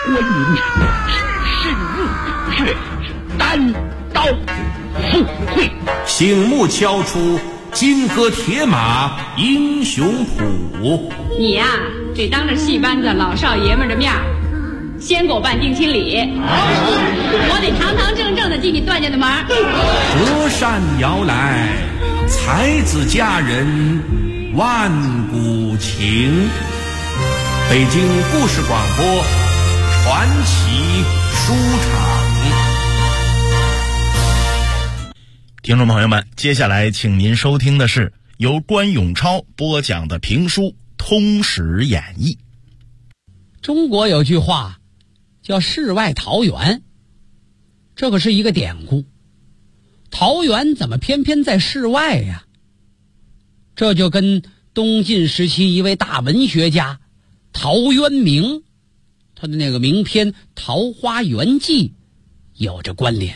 观音只是入血，单刀赴会， 醒目敲出金戈铁马英雄谱。 你呀，得当着戏班子老少爷们的面先给我办定亲礼，我得堂堂正正的进你段家的门。 隔山遥来，才子佳人万古情。北京故事广播传奇书场。 听众朋友们，接下来请您收听的是由关永超播讲的评书《通史演义》。 中国有句话叫世外桃源，这可是一个典故。桃源怎么偏偏在世外呀？这就跟东晋时期一位大文学家陶渊明他的那个名篇《桃花源记》有着关联。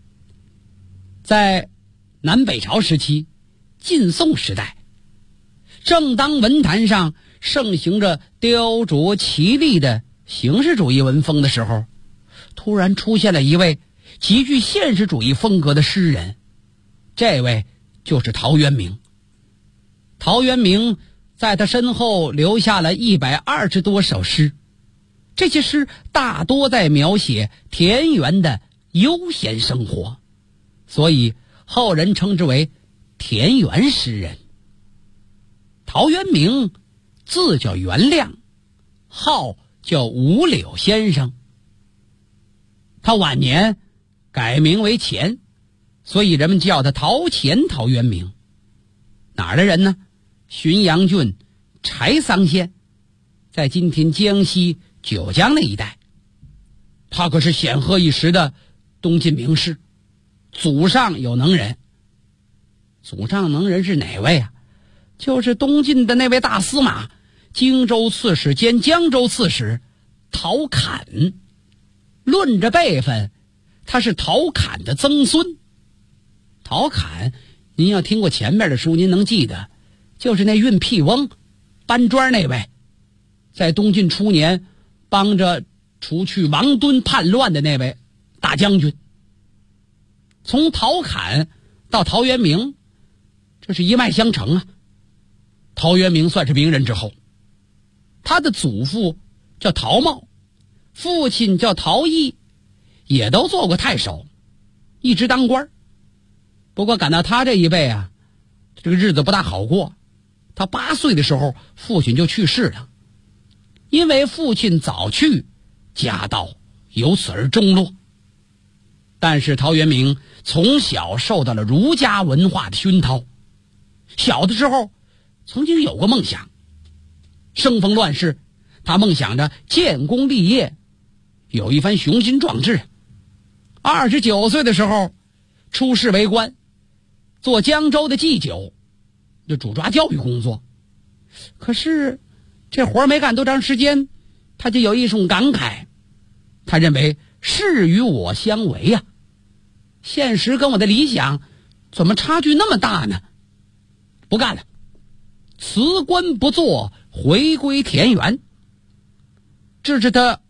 在南北朝时期，晋宋时代，正当文坛上盛行着雕琢奇丽的形式主义文风的时候，突然出现了一位极具现实主义风格的诗人，这位就是陶渊明。陶渊明在他身后留下了120多首诗，这些诗大多在描写田园的悠闲生活，所以后人称之为田园诗人。陶渊明字叫元亮，号叫五柳先生。他晚年改名为钱，所以人们叫他陶钱陶渊明。哪儿的人呢？浔阳郡柴桑县，在今天江西九江那一带。他可是显赫一时的东晋名士，祖上有能人。祖上能人是哪位啊？就是东晋的那位大司马，荆州刺史兼江州刺史陶侃。论着辈分，他是陶侃的曾孙。陶侃您要听过前面的书，您能记得，就是那运屁翁搬砖那位，在东晋初年帮着除去王敦叛乱的那位大将军。从陶侃到陶渊明，这是一脉相承啊。陶渊明算是名人之后，他的祖父叫陶茂，父亲叫陶毅，也都做过太守，一直当官。不过赶到他这一辈啊，这个日子不大好过。他8岁的时候，父亲就去世了。因为父亲早去，家道由此而中落。但是陶渊明从小受到了儒家文化的熏陶，小的时候曾经有过梦想。生逢乱世，他梦想着建功立业，有一番雄心壮志。29岁的时候出仕为官，做江州的祭酒，就主抓教育工作。可是这活没干多长时间，他就有一种感慨，他认为事与我相违呀，现实跟我的理想怎么差距那么大呢？不干了，辞官不做，回归田园。这是他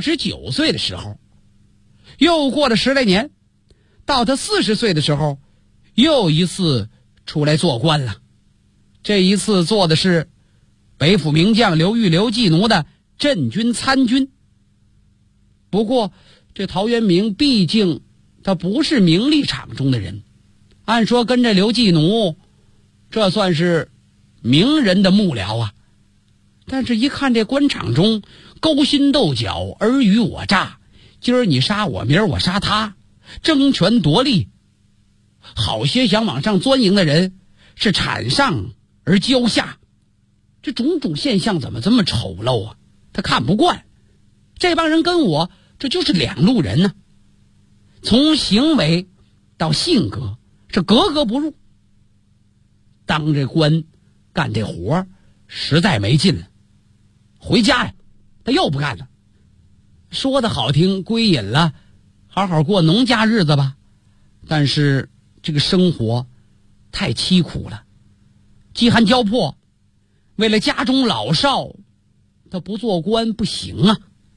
29岁的时候。又过了10来年，到他40岁的时候，又一次出来做官了。这一次做的是北府名将刘裕刘季奴的镇军参军。不过这陶渊明毕竟他不是名利场中的人，按说跟着刘季奴这算是名人的幕僚啊。但是一看这官场中勾心斗角，尔虞我诈，今儿你杀我，明儿我杀他，争权夺利，好些想往上钻营的人是产上而骄下，这种种现象怎么这么丑陋啊？他看不惯，这帮人跟我这就是两路人呢。从行为到性格是格格不入。当这官干这活实在没劲了，回家呀他又不干了。说的好听，归隐了，好好过农家日子吧。但是这个生活太凄苦了，饥寒交迫，为了家中老少，他不做官不行啊。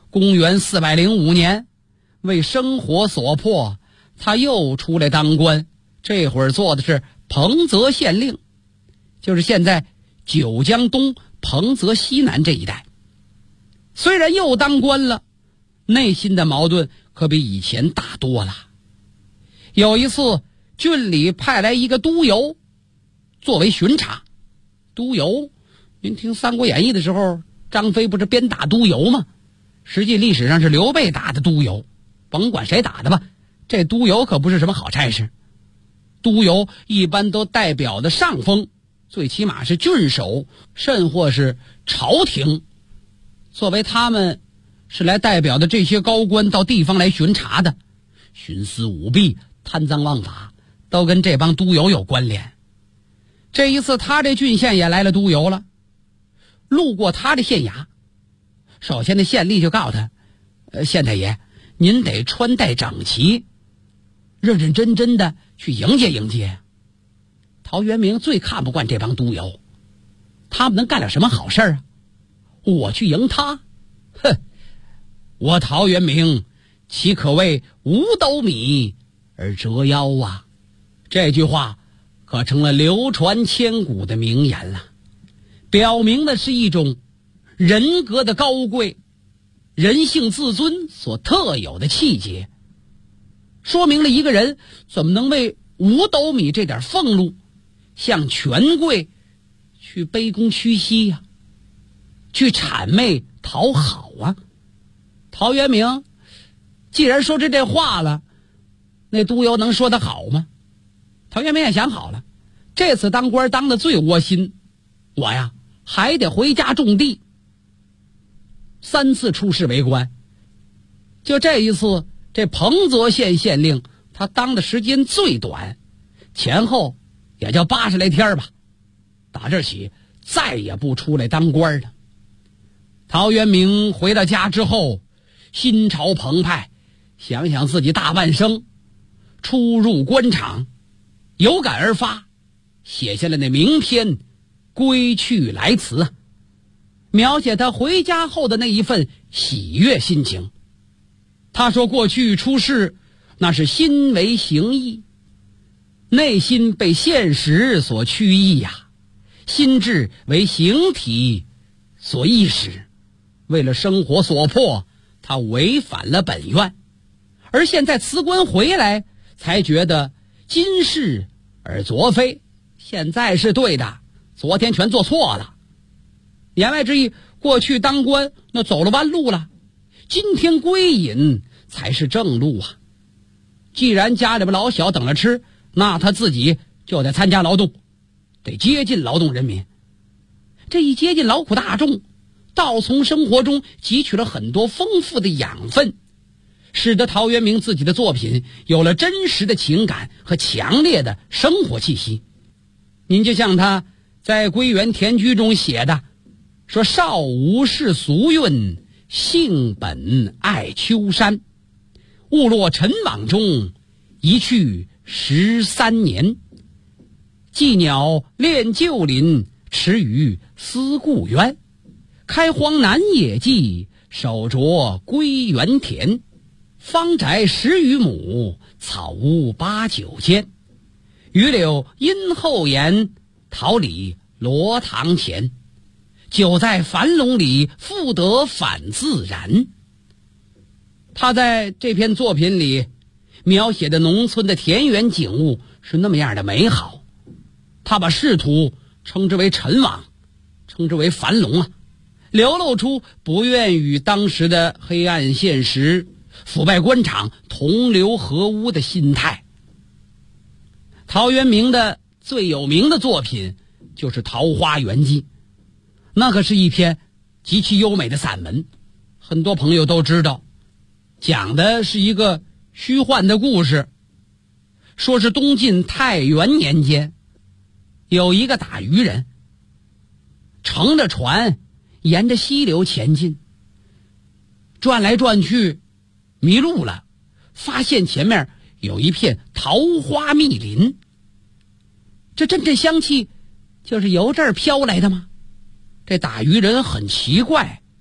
公元405年，为生活所迫，他又出来当官，这会儿做的是彭泽县令，就是现在九江东彭泽西南这一带。虽然又当官了，内心的矛盾可比以前大多了。有一次，郡里派来一个督邮作为巡查。督邮，您听《三国演义》的时候，张飞不是鞭打督邮吗？实际历史上是刘备打的督邮，甭管谁打的吧，这督邮可不是什么好差事。督邮一般都代表的上峰，最起码是郡守，甚或是朝廷。作为他们是来代表的这些高官到地方来巡查的，徇私舞弊、贪赃枉法都跟这帮督邮有关联。这一次他这郡县也来了督邮了，路过他的县衙，首先那县吏就告诉他，县太爷，您得穿戴整齐，认认真真的去迎接迎接。陶渊明最看不惯这帮督邮，他们能干了什么好事啊？我去迎他，哼！我陶渊明岂可为五斗米而折腰啊？这句话可成了流传千古的名言了，表明的是一种人格的高贵，人性自尊所特有的气节，说明了一个人怎么能为五斗米这点俸禄向权贵去卑躬屈膝呀，去谄媚讨好啊。陶渊明既然说这话了，那督邮能说得好吗？陶渊明也想好了，这次当官当得最窝心，我呀还得回家种地。3次出仕为官，就这一次，这彭泽县县令他当的时间最短，前后也就80来天吧。打这起再也不出来当官了。陶渊明回到家之后，心潮澎湃，想想自己大半生出入官场，有感而发，写下了那名篇《归去来辞》，描写他回家后的那一份喜悦心情。他说过去出仕那是心为形役，内心被现实所驱役呀，心智为形体所役使，为了生活所迫，他违反了本愿，而现在辞官回来，才觉得今是而昨非，现在是对的，昨天全做错了。言外之意，过去当官那走了弯路了，今天归隐才是正路啊。既然家里边老小等着吃，那他自己就得参加劳动，得接近劳动人民。这一接近劳苦大众，倒从生活中汲取了很多丰富的养分，使得陶渊明自己的作品有了真实的情感和强烈的生活气息。您就像他在《归园田居》中写的，说少无世俗韵，性本爱丘山，误落尘网中，一去13年。寄鸟恋旧林，池鱼思故园。开荒南野际，手着归园田。方宅10余亩，草屋8、9间。榆柳荫后檐，桃李罗堂前。久在樊笼里，复得返自然。他在这篇作品里描写的农村的田园景物是那么样的美好，他把仕途称之为尘网，称之为樊笼啊，流露出不愿与当时的黑暗现实、腐败官场同流合污的心态。陶渊明的最有名的作品就是《桃花源记》，那可是一篇极其优美的散文，很多朋友都知道，讲的是一个虚幻的故事，说是东晋太元年间，有一个打渔人乘着船沿着溪流前进，转来转去迷路了，发现前面有一片桃花密林。这阵阵香气就是由这儿飘来的吗？这打渔人很奇怪，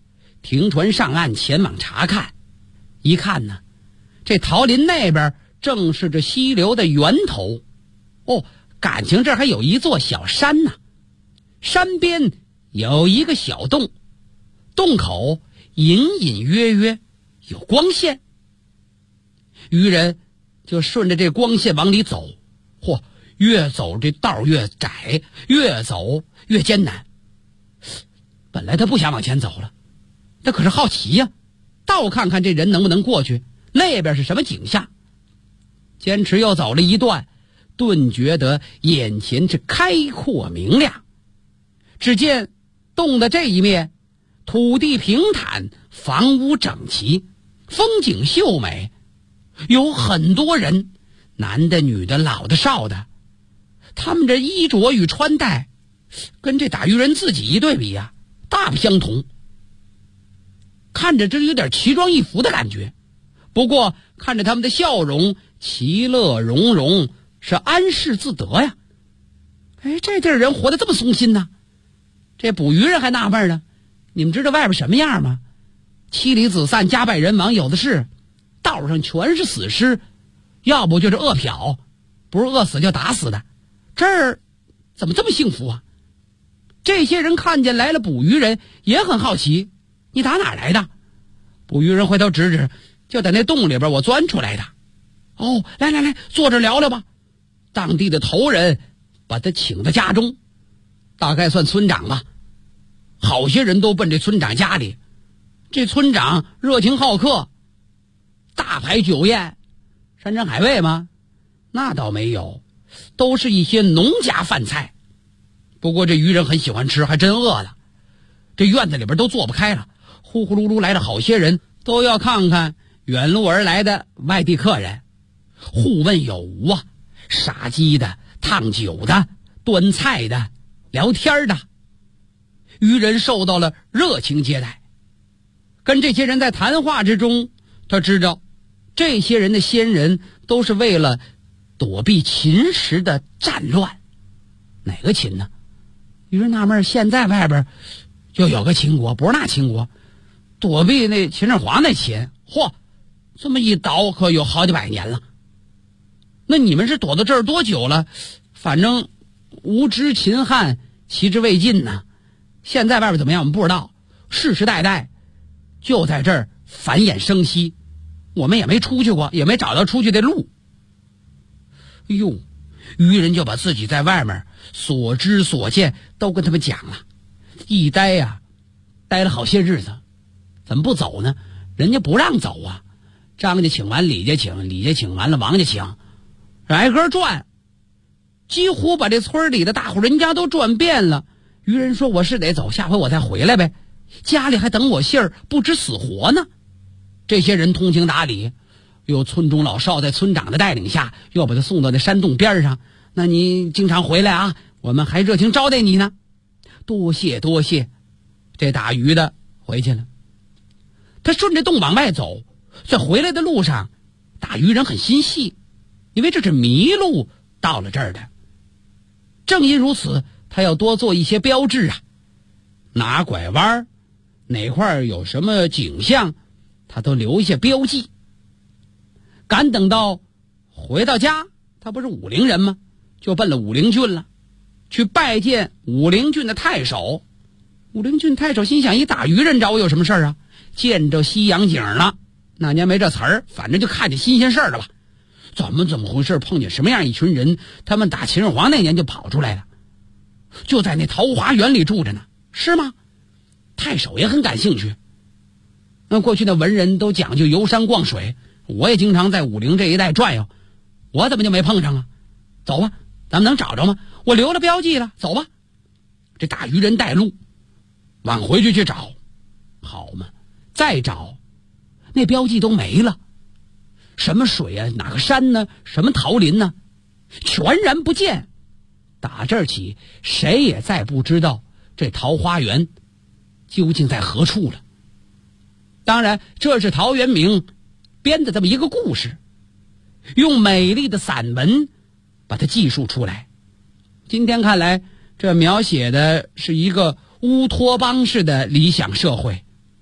停船上岸前往查看。一看呢，这桃林那边正是这溪流的源头。哦，感情这还有一座小山呢，山边有一个小洞，洞口隐隐约约有光线。渔人就顺着这光线往里走，嚯，越走这道越窄，越走越艰难。本来他不想往前走了，他可是好奇呀，倒看看这人能不能过去，那边是什么景象。坚持又走了一段，顿觉得眼前是开阔明亮。只见洞的这一面土地平坦，房屋整齐，风景秀美，有很多人，男的女的老的少的，他们这衣着与穿戴跟这打渔人自己一对比呀，大不相同，看着这有点奇装异服的感觉。不过看着他们的笑容其乐融融，是安适自得呀。这地儿人活得这么松心呢。这捕鱼人还纳闷呢，你们知道外边什么样吗？妻离子散，家败人亡，有的是，道上全是死尸，要不就是饿殍，不是饿死就打死的。这儿怎么这么幸福啊？这些人看见来了捕鱼人也很好奇，你打哪来的？捕鱼人回头指指，就在那洞里边我钻出来的。哦，来来来，坐着聊聊吧。当地的头人把他请到家中，大概算村长吧。好些人都奔这村长家里，这村长热情好客，大排酒宴。山珍海味吗？那倒没有，都是一些农家饭菜。不过这渔人很喜欢吃，还真饿了。这院子里边都坐不开了，呼呼噜噜来了好些人，都要看看远路而来的外地客人。互问有无啊，杀鸡的、烫酒的、端菜的、聊天的。渔人受到了热情接待。跟这些人在谈话之中，他知道这些人的先人都是为了躲避秦时的战乱。哪个秦呢？渔人纳闷，现在外边就有个秦国，不是那秦国，躲避那秦始皇那秦。嚯，这么一倒可有好几百年了。那你们是躲到这儿多久了？反正无知秦汉，其之未尽呢。现在外边怎么样我们不知道，世世代代就在这儿繁衍生息，我们也没出去过，也没找到出去的路。哎呦，渔人就把自己在外面所知所见都跟他们讲了，一待呀，待了好些日子。怎么不走呢？人家不让走啊，张家请完李家请，李家请完了王家请，挨个转，几乎把这村里的大户人家都转遍了。渔人说，我是得走，下回我再回来呗，家里还等我信儿，不知死活呢。这些人通情达理，有村中老少在村长的带领下，又把他送到那山洞边上。那你经常回来啊，我们还热情招待你呢。多谢多谢。这打鱼的回去了。他顺着洞往外走，在回来的路上，打鱼人很心细，因为这是迷路到了这儿的。正因如此，他要多做一些标志啊，哪拐弯，哪块有什么景象，他都留下标记。赶等到回到家，他不是武陵人吗？就奔了武陵郡了，去拜见武陵郡的太守。武陵郡太守心想，一打渔人找我有什么事儿啊？见着西洋景了，那年没这词儿，反正就看见新鲜事儿了吧？怎么回事？碰见什么样一群人？他们打秦始皇那年就跑出来了，就在那桃花源里住着呢，是吗？太守也很感兴趣。那过去的文人都讲究游山逛水，我也经常在武陵这一带转悠，我怎么就没碰上啊？走吧，咱们能找着吗？我留了标记了，走吧。这打渔人带路往回去找，好嘛，再找那标记都没了，什么水啊，哪个山呢，什么桃林呢，全然不见。打这儿起，谁也再不知道这桃花源究竟在何处了。当然，这是陶渊明编的这么一个故事，用美丽的散文把它记述出来。今天看来，这描写的是一个乌托邦式的理想社会。他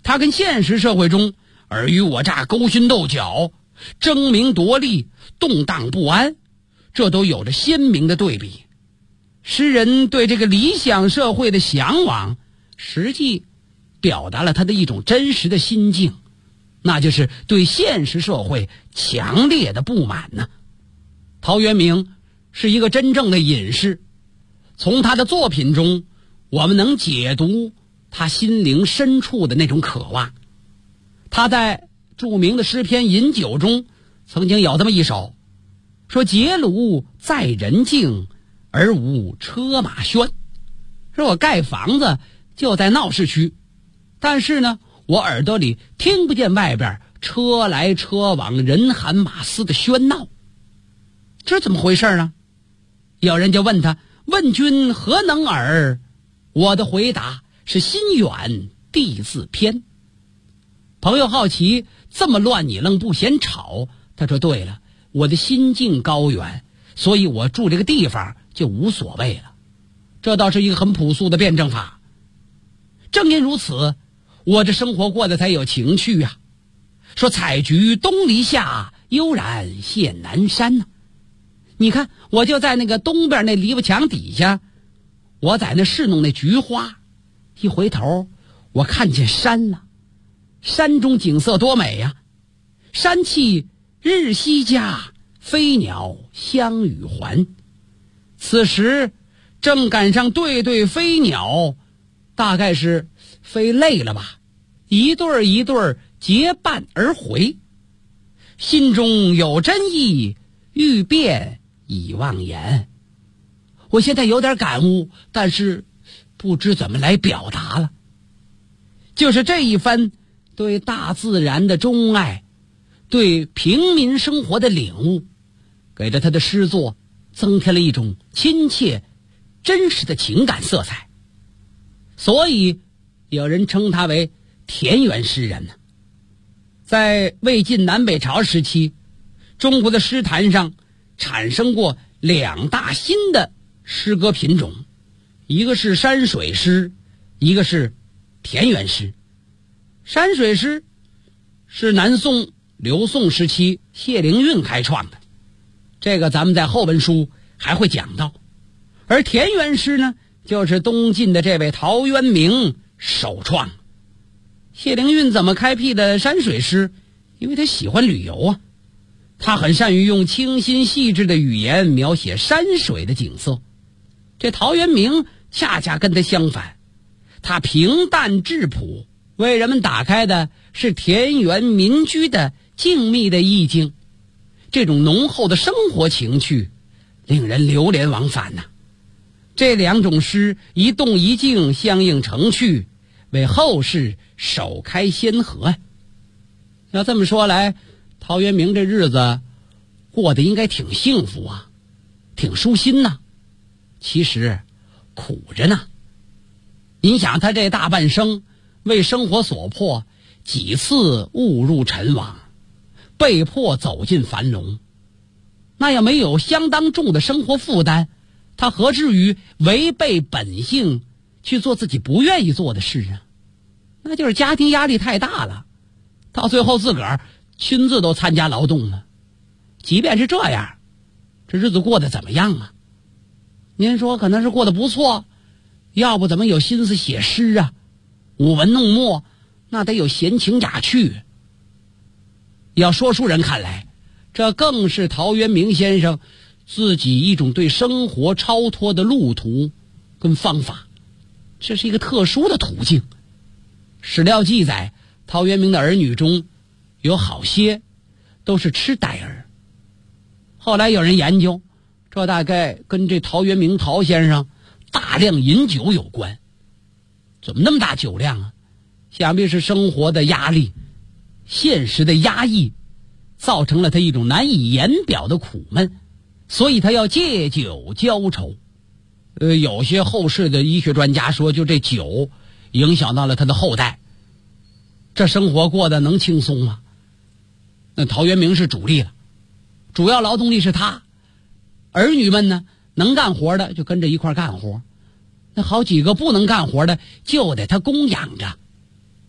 他跟现实社会中尔虞我诈、勾心斗角、争名夺利、动荡不安，这都有着鲜明的对比。诗人对这个理想社会的向往，实际表达了他的一种真实的心境，那就是对现实社会强烈的不满呢。陶渊明是一个真正的隐士，从他的作品中，我们能解读他心灵深处的那种渴望。他在著名的诗篇《饮酒》中曾经有这么一首，说结庐在人境，而无车马喧。说我盖房子就在闹市区，但是呢，我耳朵里听不见外边车来车往、人喊马嘶的喧闹。这怎么回事呢？有人就问他，问君何能尔？我的回答是心远地自偏。朋友好奇，这么乱你愣不嫌吵？他说对了，我的心境高远，所以我住这个地方就无所谓了。这倒是一个很朴素的辩证法。正因如此，我这生活过得才有情趣啊。说采菊东篱下，悠然见南山呢。你看，我就在那个东边那篱笆墙底下，我在那侍弄那菊花，一回头我看见山了，山中景色多美呀！山气日夕佳，飞鸟相与还。此时正赶上对对飞鸟，大概是飞累了吧，一对儿一对儿结伴而回。心中有真意，欲辨已忘言。我现在有点感悟，但是不知怎么来表达了。就是这一番对大自然的钟爱，对平民生活的领悟，给了他的诗作增添了一种亲切真实的情感色彩，所以有人称他为田园诗人呢。在魏晋南北朝时期，中国的诗坛上产生过两大新的诗歌品种，一个是山水诗，一个是田园诗。山水诗是南宋、刘宋时期谢灵运开创的，这个咱们在后文书还会讲到。而田园诗呢，就是东晋的这位陶渊明首创。谢灵运怎么开辟的山水诗？因为他喜欢旅游啊，他很善于用清新细致的语言描写山水的景色。这陶渊明恰恰跟他相反，他平淡质朴，为人们打开的是田园民居的静谧的意境。这种浓厚的生活情趣令人流连忘返呐。这两种诗一动一静，相映成趣，为后世首开先河。要这么说来，陶渊明这日子过得应该挺幸福啊，挺舒心呐。其实苦着呢。你想他这大半生为生活所迫，几次误入尘网，被迫走进樊笼，那要没有相当重的生活负担，他何至于违背本性去做自己不愿意做的事啊？那就是家庭压力太大了，到最后自个儿亲自都参加劳动了。即便是这样，这日子过得怎么样啊？您说可能是过得不错，要不怎么有心思写诗啊？舞文弄墨，那得有闲情雅趣。要说书人看来，这更是陶渊明先生自己一种对生活超脱的路途跟方法，这是一个特殊的途径。史料记载，陶渊明的儿女中有好些都是痴呆儿。后来有人研究，这大概跟这陶渊明陶先生大量饮酒有关。怎么那么大酒量啊？想必是生活的压力、现实的压抑，造成了他一种难以言表的苦闷，所以他要借酒浇愁。有些后世的医学专家说，就这酒影响到了他的后代，这生活过得能轻松吗？那陶渊明是主力了，主要劳动力是他，儿女们呢，能干活的就跟着一块干活，那好几个不能干活的就得他供养着。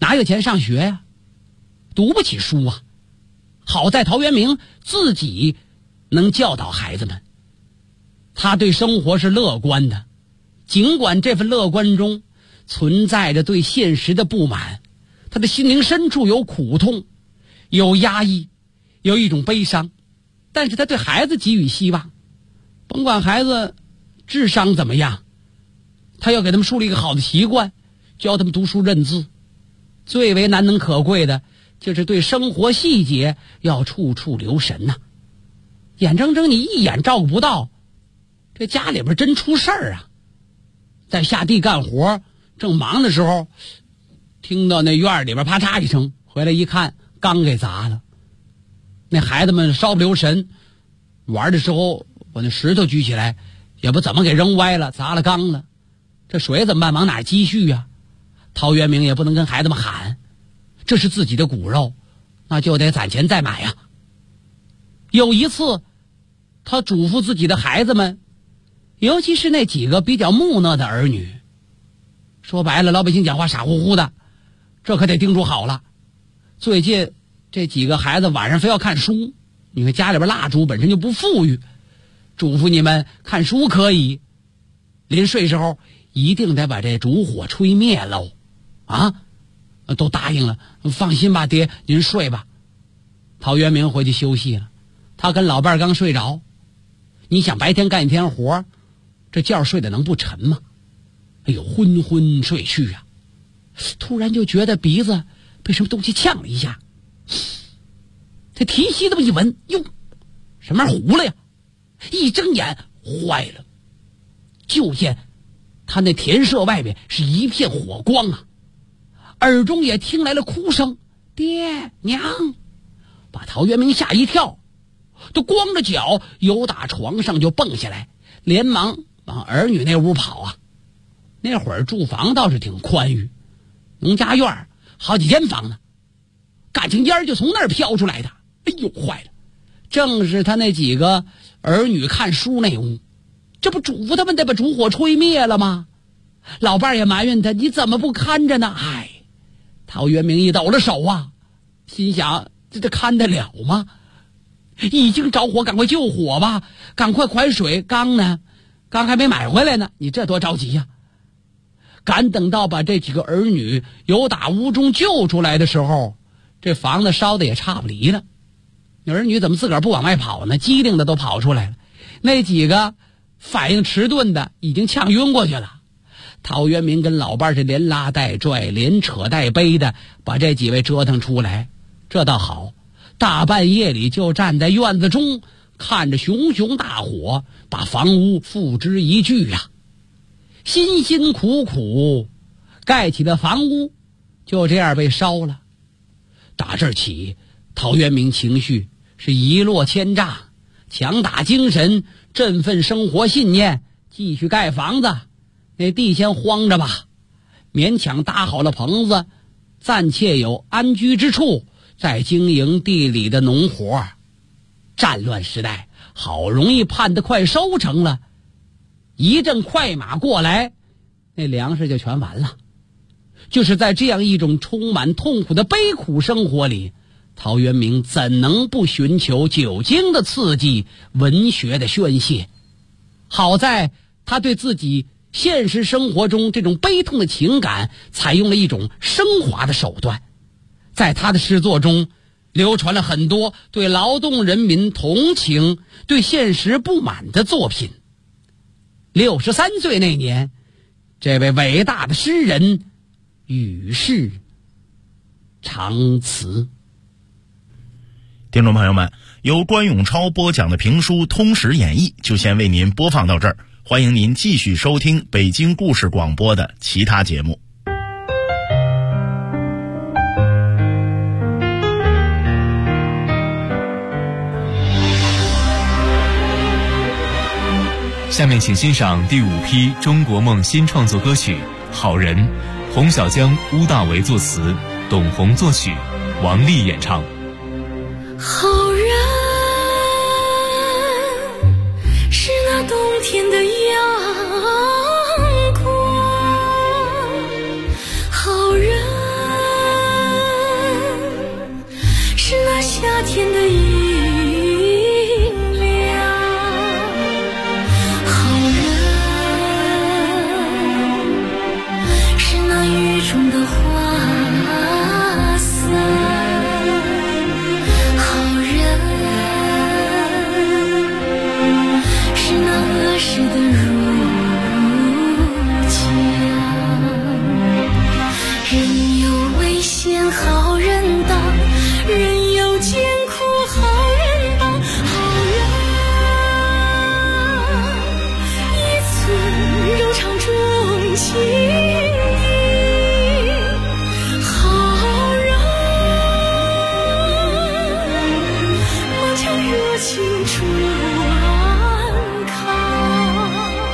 哪有钱上学呀？读不起书啊。好在陶渊明自己能教导孩子们，他对生活是乐观的，尽管这份乐观中存在着对现实的不满，他的心灵深处有苦痛，有压抑，有一种悲伤，但是他对孩子给予希望，甭管孩子智商怎么样，他要给他们树立一个好的习惯，教他们读书认字。最为难能可贵的就是对生活细节要处处留神呐。眼睁睁你一眼照顾不到，这家里边真出事儿啊。在下地干活正忙的时候，听到那院里边啪嚓一声，回来一看，缸给砸了。那孩子们稍不留神，玩的时候把那石头举起来，也不怎么给扔歪了，砸了缸了。这水怎么办？往哪儿积蓄呀？陶渊明也不能跟孩子们喊，这是自己的骨肉，那就得攒钱再买呀。有一次，他嘱咐自己的孩子们，尤其是那几个比较木讷的儿女，说白了，老百姓讲话傻乎乎的，这可得叮嘱好了。最近这几个孩子晚上非要看书，你看家里边蜡烛本身就不富裕，嘱咐你们看书可以，临睡时候一定得把这烛火吹灭喽。啊，都答应了，放心吧，爹，您睡吧。陶渊明回去休息了，他跟老伴儿刚睡着。你想白天干一天活，这觉睡得能不沉吗？哎呦，昏昏睡去啊！突然就觉得鼻子被什么东西呛了一下，这提膝这么一闻，哟，什么糊了呀？一睁眼，坏了，就见他那田舍外边是一片火光啊，耳中也听来了哭声，爹娘，把陶渊明吓一跳，都光着脚由打床上就蹦下来，连忙往儿女那屋跑啊。那会儿住房倒是挺宽裕，农家院好几间房呢，感情烟就从那儿飘出来的。哎呦，坏了，正是他那几个儿女看书那屋，这不嘱咐他们得把烛火吹灭了吗？老伴儿也埋怨他，你怎么不看着呢？哎，陶渊明一抖了手啊，心想这看得了吗？已经着火，赶快救火吧，赶快快水，缸呢？缸还没买回来呢，你这多着急呀！赶等到把这几个儿女由打屋中救出来的时候，这房子烧的也差不离了。儿女怎么自个儿不往外跑呢？机灵的都跑出来了，那几个反应迟钝的已经呛晕过去了。陶渊明跟老伴是连拉带拽，连扯带背的把这几位折腾出来。这倒好，大半夜里就站在院子中，看着熊熊大火把房屋付之一炬呀。辛辛苦苦盖起的房屋就这样被烧了。打这儿起，陶渊明情绪是一落千丈，强打精神，振奋生活信念，继续盖房子。那地先荒着吧，勉强搭好了棚子，暂且有安居之处，再经营地里的农活。战乱时代，好容易盼得快收成了，一阵快马过来，那粮食就全完了。就是在这样一种充满痛苦的悲苦生活里，陶渊明怎能不寻求酒精的刺激，文学的宣泄？好在他对自己现实生活中这种悲痛的情感采用了一种升华的手段。在他的诗作中流传了很多对劳动人民同情、对现实不满的作品。63岁那年，这位伟大的诗人与世长辞。 听众朋友们，由关永超播讲的评书《通史演义》就先为您播放到这儿，欢迎您继续收听北京故事广播的其他节目。 下面请欣赏第5批中国梦新创作歌曲《好人》，洪小江、乌大为作词，董宏作曲，王丽演唱。 好人是那冬天的阳光，好人何时的如人有危险好人当，人有艰苦好人帮，好人一寸柔肠中情义，好人满腔热情传开，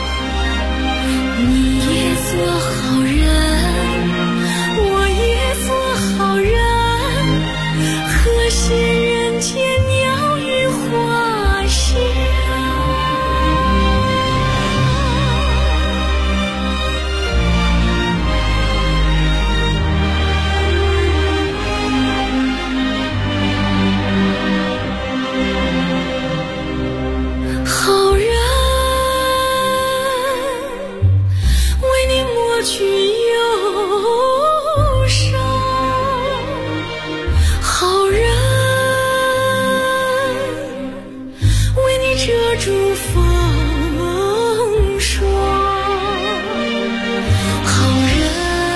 你也做好人，和谐人间鸟语花香。好人为你抹去忧伤，好人为你遮住风霜，好人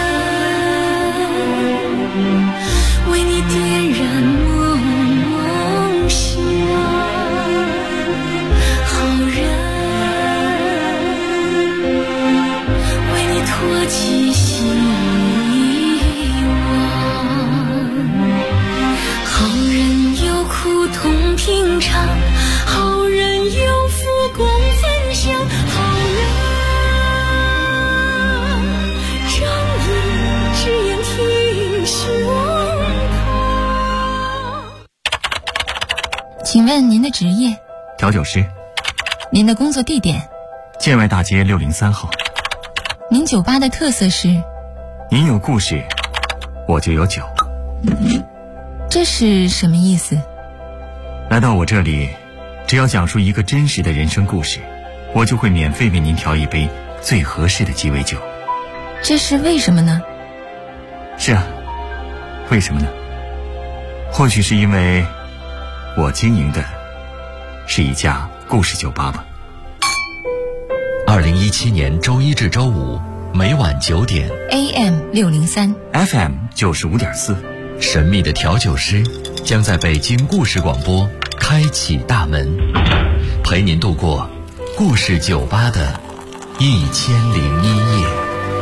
为你点燃梦想，好人为你托起希苦痛平常，好人有福共分享，好人仗义直言挺胸膛。 请问您的职业？ 调酒师。 您的工作地点？ 建外大街603号。 您酒吧的特色是？ 您有故事，我就有酒。 这是什么意思？ 来到我这里，只要讲述一个真实的人生故事，我就会免费为您调一杯最合适的鸡尾酒。 这是为什么呢？ 是啊，为什么呢？或许是因为我经营的是一家故事酒吧吧。 2017年周一至周五每晚9点 AM 603 FM 95.4， 神秘的调酒师将在北京故事广播开启大门，陪您度过故事酒吧的1001夜。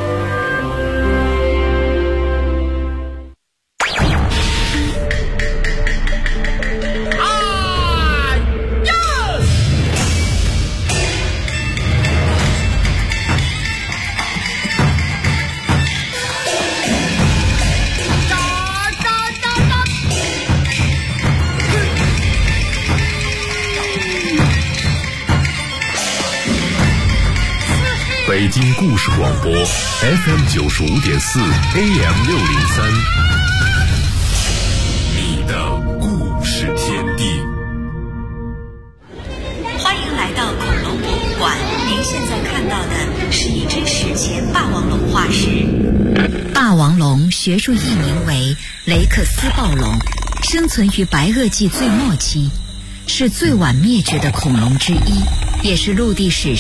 北京故事广播 FM 95.4 AM 603，你的故事天地。 欢迎来到恐龙博物馆，您现在看到的是一只史前霸王龙化石。霸王龙学术译名为雷克斯暴龙，生存于白垩纪最末期，是最晚灭绝的恐龙之一，也是陆地史